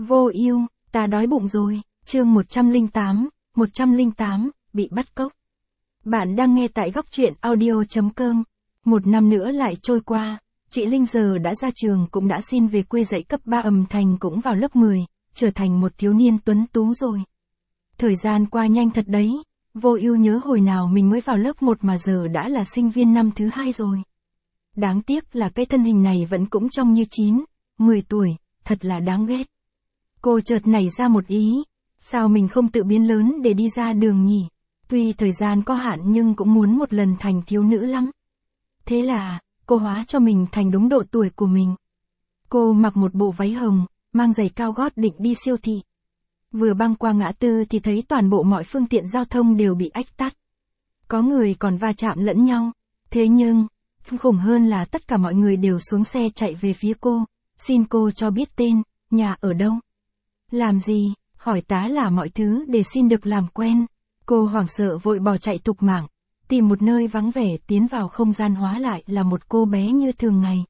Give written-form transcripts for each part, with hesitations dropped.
Vô ưu, ta đói bụng rồi, chương 108, bị bắt cóc. Bạn đang nghe tại góc truyện audio.com. Một năm nữa lại trôi qua, chị Linh giờ đã ra trường cũng đã xin về quê dạy cấp 3 Thành cũng vào lớp 10, trở thành một thiếu niên tuấn tú rồi. Thời gian qua nhanh thật đấy, Vô ưu nhớ hồi nào mình mới vào lớp 1 mà giờ đã là sinh viên năm thứ 2 rồi. Đáng tiếc là cái thân hình này vẫn cũng trông như 9, 10 tuổi, thật là đáng ghét. Cô chợt nảy ra một ý, sao mình không tự biến lớn để đi ra đường nhỉ? Tuy thời gian có hạn nhưng cũng muốn một lần thành thiếu nữ lắm. Thế là, cô hóa cho mình thành đúng độ tuổi của mình. Cô mặc một bộ váy hồng, mang giày cao gót định đi siêu thị. Vừa băng qua ngã tư thì thấy toàn bộ mọi phương tiện giao thông đều bị ách tắc. Có người còn va chạm lẫn nhau. Thế nhưng, khủng hơn là tất cả mọi người đều xuống xe chạy về phía cô. Xin cô cho biết tên, nhà ở đâu. Làm gì, hỏi tá là mọi thứ để xin được làm quen. Cô hoảng sợ vội bỏ chạy thục mạng, tìm một nơi vắng vẻ tiến vào không gian hóa lại là một cô bé như thường ngày.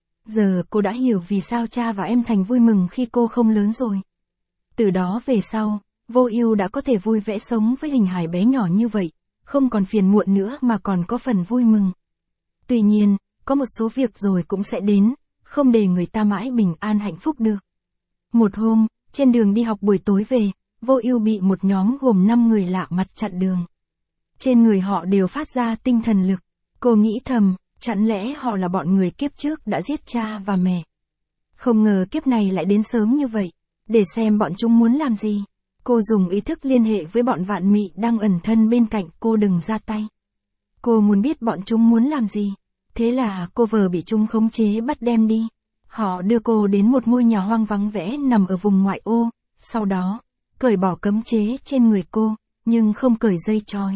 Giờ cô đã hiểu vì sao cha và em Thành vui mừng khi cô không lớn rồi. Từ đó về sau, Vô ưu đã có thể vui vẻ sống với hình hài bé nhỏ như vậy, không còn phiền muộn nữa mà còn có phần vui mừng. Tuy nhiên, có một số việc rồi cũng sẽ đến, không để người ta mãi bình an hạnh phúc được. Một hôm, trên đường đi học buổi tối về, Vô ưu bị một nhóm gồm 5 người lạ mặt chặn đường. Trên người họ đều phát ra tinh thần lực. Cô nghĩ thầm, chẳng lẽ họ là bọn người kiếp trước đã giết cha và mẹ. Không ngờ kiếp này lại đến sớm như vậy. Để xem bọn chúng muốn làm gì. Cô dùng ý thức liên hệ với bọn vạn mị đang ẩn thân bên cạnh cô đừng ra tay. Cô muốn biết bọn chúng muốn làm gì. Thế là cô vờ bị chúng khống chế bắt đem đi. Họ đưa cô đến một ngôi nhà hoang vắng vẻ nằm ở vùng ngoại ô. Sau đó, cởi bỏ cấm chế trên người cô, nhưng không cởi dây trói.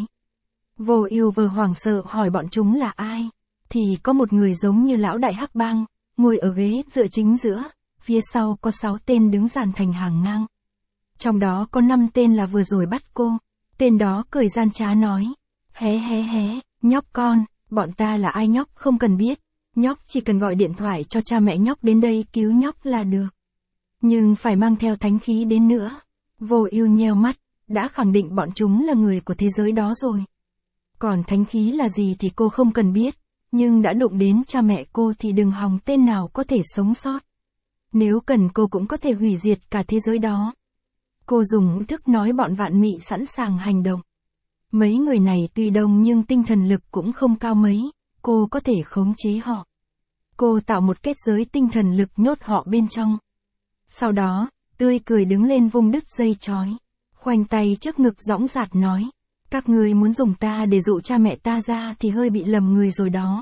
Vô ưu vừa hoảng sợ hỏi bọn chúng là ai. Thì có một người giống như lão đại hắc bang, ngồi ở ghế dựa chính giữa. Phía sau có 6 tên đứng dàn thành hàng ngang. Trong đó có 5 tên là vừa rồi bắt cô. Tên đó cười gian trá nói. Hé, nhóc con, bọn ta là ai nhóc không cần biết. Nhóc chỉ cần gọi điện thoại cho cha mẹ nhóc đến đây cứu nhóc là được. Nhưng phải mang theo thánh khí đến nữa. Vô ưu nheo mắt, đã khẳng định bọn chúng là người của thế giới đó rồi. Còn thánh khí là gì thì cô không cần biết. Nhưng đã đụng đến cha mẹ cô thì đừng hòng tên nào có thể sống sót. Nếu cần cô cũng có thể hủy diệt cả thế giới đó. Cô dùng thức nói bọn vạn mị sẵn sàng hành động. Mấy người này tuy đông nhưng tinh thần lực cũng không cao mấy, cô có thể khống chế họ. Cô tạo một kết giới tinh thần lực nhốt họ bên trong. Sau đó, tươi cười đứng lên vung đứt dây trói. Khoanh tay trước ngực dõng dạc nói. Các người muốn dùng ta để dụ cha mẹ ta ra thì hơi bị lầm người rồi đó.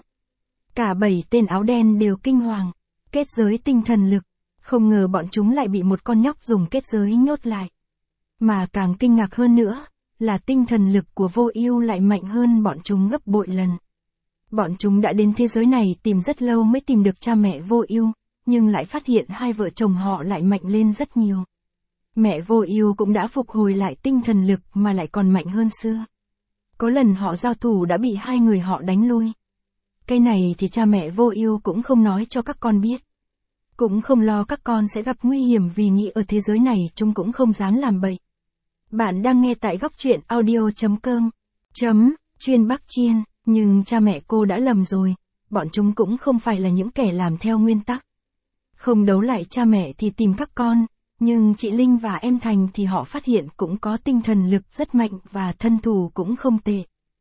Cả 7 tên áo đen đều kinh hoàng. Kết giới tinh thần lực. Không ngờ bọn chúng lại bị một con nhóc dùng kết giới nhốt lại. Mà càng kinh ngạc hơn nữa, là tinh thần lực của Vô ưu lại mạnh hơn bọn chúng gấp bội lần. Bọn chúng đã đến thế giới này tìm rất lâu mới tìm được cha mẹ Vô ưu, nhưng lại phát hiện hai vợ chồng họ lại mạnh lên rất nhiều. Mẹ Vô ưu cũng đã phục hồi lại tinh thần lực mà lại còn mạnh hơn xưa. Có lần họ giao thủ đã bị hai người họ đánh lui. Cái này thì cha mẹ Vô ưu cũng không nói cho các con biết. Cũng không lo các con sẽ gặp nguy hiểm vì nghĩ ở thế giới này chúng cũng không dám làm bậy. Bạn đang nghe tại góc truyện audio.com. Chuyên Bắc Chiên, nhưng cha mẹ cô đã lầm rồi, bọn chúng cũng không phải là những kẻ làm theo nguyên tắc. Không đấu lại cha mẹ thì tìm các con, nhưng chị Linh và em Thành thì họ phát hiện cũng có tinh thần lực rất mạnh và thân thủ cũng không tệ.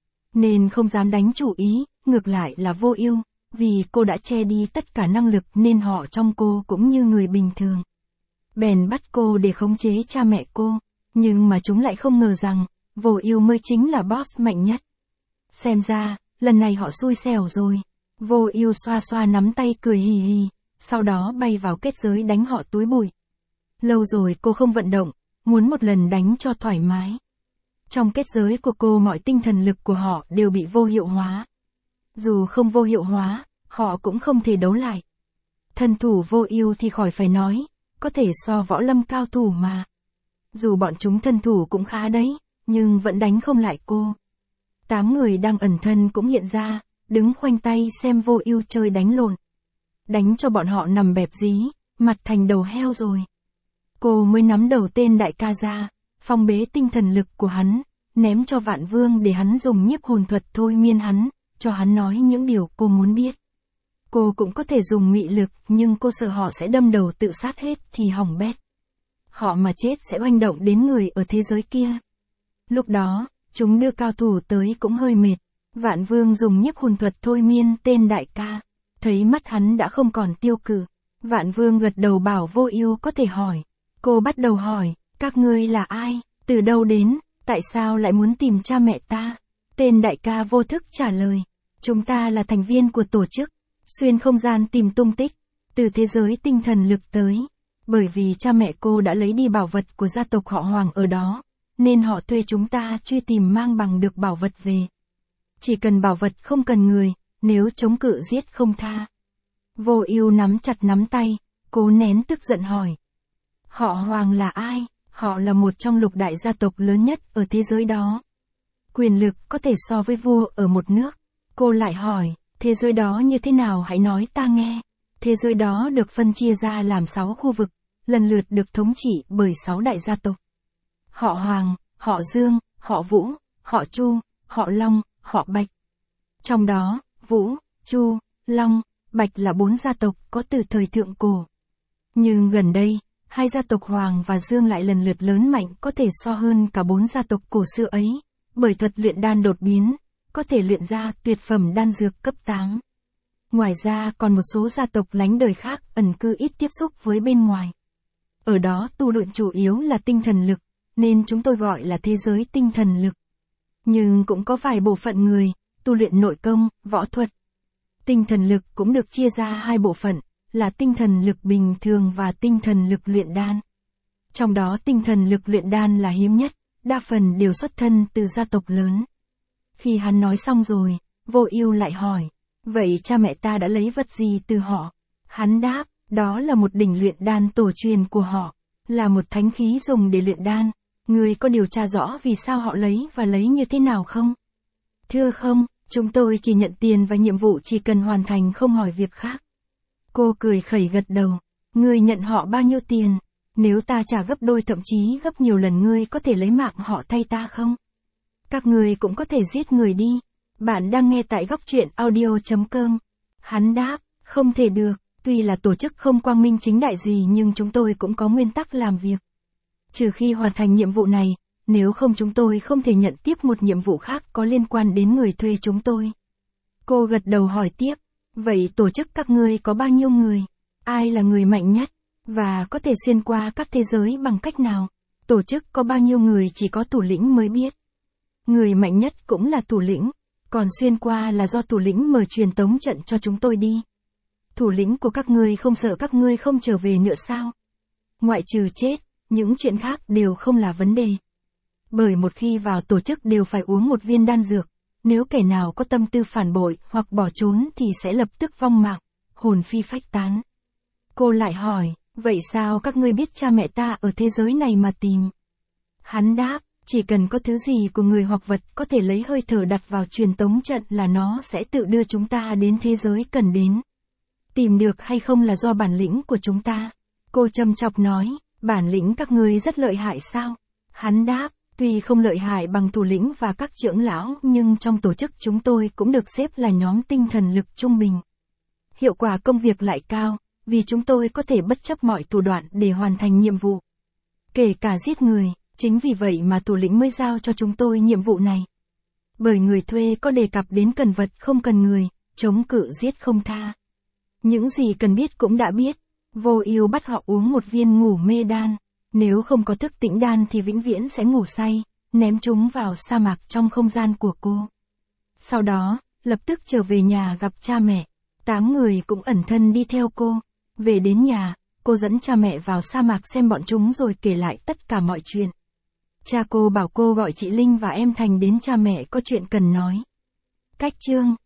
Nên không dám đánh chủ ý, ngược lại là Vô ưu. Vì cô đã che đi tất cả năng lực nên họ trong cô cũng như người bình thường. Bèn bắt cô để khống chế cha mẹ cô. Nhưng mà chúng lại không ngờ rằng, Vô ưu mới chính là boss mạnh nhất. Xem ra, lần này họ xui xẻo rồi. Vô ưu xoa xoa nắm tay cười hì hì, sau đó bay vào kết giới đánh họ túi bụi. Lâu rồi cô không vận động, muốn một lần đánh cho thoải mái. Trong kết giới của cô mọi tinh thần lực của họ đều bị vô hiệu hóa. Dù không vô hiệu hóa, họ cũng không thể đấu lại. Thân thủ Vô ưu thì khỏi phải nói, có thể so võ lâm cao thủ mà. Dù bọn chúng thân thủ cũng khá đấy, nhưng vẫn đánh không lại cô. 8 người đang ẩn thân cũng hiện ra, đứng khoanh tay xem Vô ưu chơi đánh lộn. Đánh cho bọn họ nằm bẹp dí, mặt thành đầu heo rồi. Cô mới nắm đầu tên đại ca ra, phong bế tinh thần lực của hắn, ném cho Vạn Vương để hắn dùng nhiếp hồn thuật thôi miên hắn, cho hắn nói những điều cô muốn biết. Cô cũng có thể dùng mị lực, nhưng cô sợ họ sẽ đâm đầu tự sát hết thì hỏng bét. Họ mà chết sẽ oanh động đến người ở thế giới kia. Lúc đó, chúng đưa cao thủ tới cũng hơi mệt. Vạn Vương dùng nhiếp hồn thuật thôi miên tên đại ca. Thấy mắt hắn đã không còn tiêu cự. Vạn Vương gật đầu bảo Vô Ưu có thể hỏi. Cô bắt đầu hỏi, các ngươi là ai, từ đâu đến, tại sao lại muốn tìm cha mẹ ta? Tên đại ca vô thức trả lời, chúng ta là thành viên của tổ chức, xuyên không gian tìm tung tích, từ thế giới tinh thần lực tới. Bởi vì cha mẹ cô đã lấy đi bảo vật của gia tộc họ Hoàng ở đó, nên họ thuê chúng ta truy tìm mang bằng được bảo vật về. Chỉ cần bảo vật không cần người, nếu chống cự giết không tha. Vô Ưu nắm chặt nắm tay, cố nén tức giận hỏi. Họ Hoàng là ai? Họ là một trong lục đại gia tộc lớn nhất ở thế giới đó. Quyền lực có thể so với vua ở một nước. Cô lại hỏi, thế giới đó như thế nào hãy nói ta nghe. Thế giới đó được phân chia ra làm 6 khu vực, lần lượt được thống trị bởi 6 đại gia tộc. Họ Hoàng, họ Dương, họ Vũ, họ Chu, họ Long, họ Bạch. Trong đó, Vũ, Chu, Long, Bạch là 4 gia tộc có từ thời thượng cổ. Nhưng gần đây, 2 gia tộc Hoàng và Dương lại lần lượt lớn mạnh có thể so hơn cả 4 gia tộc cổ xưa ấy, bởi thuật luyện đan đột biến, có thể luyện ra tuyệt phẩm đan dược cấp 8. Ngoài ra còn một số gia tộc lánh đời khác ẩn cư ít tiếp xúc với bên ngoài. Ở đó tu luyện chủ yếu là tinh thần lực, nên chúng tôi gọi là thế giới tinh thần lực. Nhưng cũng có vài bộ phận người, tu luyện nội công, võ thuật. Tinh thần lực cũng được chia ra 2 bộ phận, là tinh thần lực bình thường và tinh thần lực luyện đan. Trong đó tinh thần lực luyện đan là hiếm nhất, đa phần đều xuất thân từ gia tộc lớn. Khi hắn nói xong rồi, Vô Ưu lại hỏi, vậy cha mẹ ta đã lấy vật gì từ họ? Hắn đáp, đó là một đỉnh luyện đan tổ truyền của họ, là một thánh khí dùng để luyện đan. Ngươi có điều tra rõ vì sao họ lấy và lấy như thế nào không? Thưa không, chúng tôi chỉ nhận tiền và nhiệm vụ chỉ cần hoàn thành không hỏi việc khác. Cô cười khẩy gật đầu, ngươi nhận họ bao nhiêu tiền? Nếu ta trả gấp đôi thậm chí gấp nhiều lần ngươi có thể lấy mạng họ thay ta không? Các ngươi cũng có thể giết người đi. Bạn đang nghe tại góc truyện audio.com. Hắn đáp, không thể được, tuy là tổ chức không quang minh chính đại gì nhưng chúng tôi cũng có nguyên tắc làm việc. Trừ khi hoàn thành nhiệm vụ này, nếu không chúng tôi không thể nhận tiếp một nhiệm vụ khác có liên quan đến người thuê chúng tôi. Cô gật đầu hỏi tiếp, vậy tổ chức các ngươi có bao nhiêu người? Ai là người mạnh nhất? Và có thể xuyên qua các thế giới bằng cách nào? Tổ chức có bao nhiêu người chỉ có thủ lĩnh mới biết. Người mạnh nhất cũng là thủ lĩnh, còn xuyên qua là do thủ lĩnh mở truyền tống trận cho chúng tôi đi. Thủ lĩnh của các ngươi không sợ các ngươi không trở về nữa sao? Ngoại trừ chết, những chuyện khác đều không là vấn đề. Bởi một khi vào tổ chức đều phải uống một viên đan dược, nếu kẻ nào có tâm tư phản bội hoặc bỏ trốn thì sẽ lập tức vong mạng, hồn phi phách tán. Cô lại hỏi, vậy sao các ngươi biết cha mẹ ta ở thế giới này mà tìm? Hắn đáp, chỉ cần có thứ gì của người hoặc vật có thể lấy hơi thở đặt vào truyền tống trận là nó sẽ tự đưa chúng ta đến thế giới cần đến. Tìm được hay không là do bản lĩnh của chúng ta. Cô châm chọc nói, bản lĩnh các ngươi rất lợi hại sao? Hắn đáp, tuy không lợi hại bằng thủ lĩnh và các trưởng lão nhưng trong tổ chức chúng tôi cũng được xếp là nhóm tinh thần lực trung bình. Hiệu quả công việc lại cao, vì chúng tôi có thể bất chấp mọi thủ đoạn để hoàn thành nhiệm vụ. Kể cả giết người, chính vì vậy mà thủ lĩnh mới giao cho chúng tôi nhiệm vụ này. Bởi người thuê có đề cập đến cần vật không cần người, chống cự giết không tha. Những gì cần biết cũng đã biết. Vô Ưu bắt họ uống một viên ngủ mê đan. Nếu không có thức tỉnh đan thì vĩnh viễn sẽ ngủ say, ném chúng vào sa mạc trong không gian của cô. Sau đó, lập tức trở về nhà gặp cha mẹ. 8 người cũng ẩn thân đi theo cô. Về đến nhà, cô dẫn cha mẹ vào sa mạc xem bọn chúng rồi kể lại tất cả mọi chuyện. Cha cô bảo cô gọi chị Linh và em Thành đến cha mẹ có chuyện cần nói. Cách chương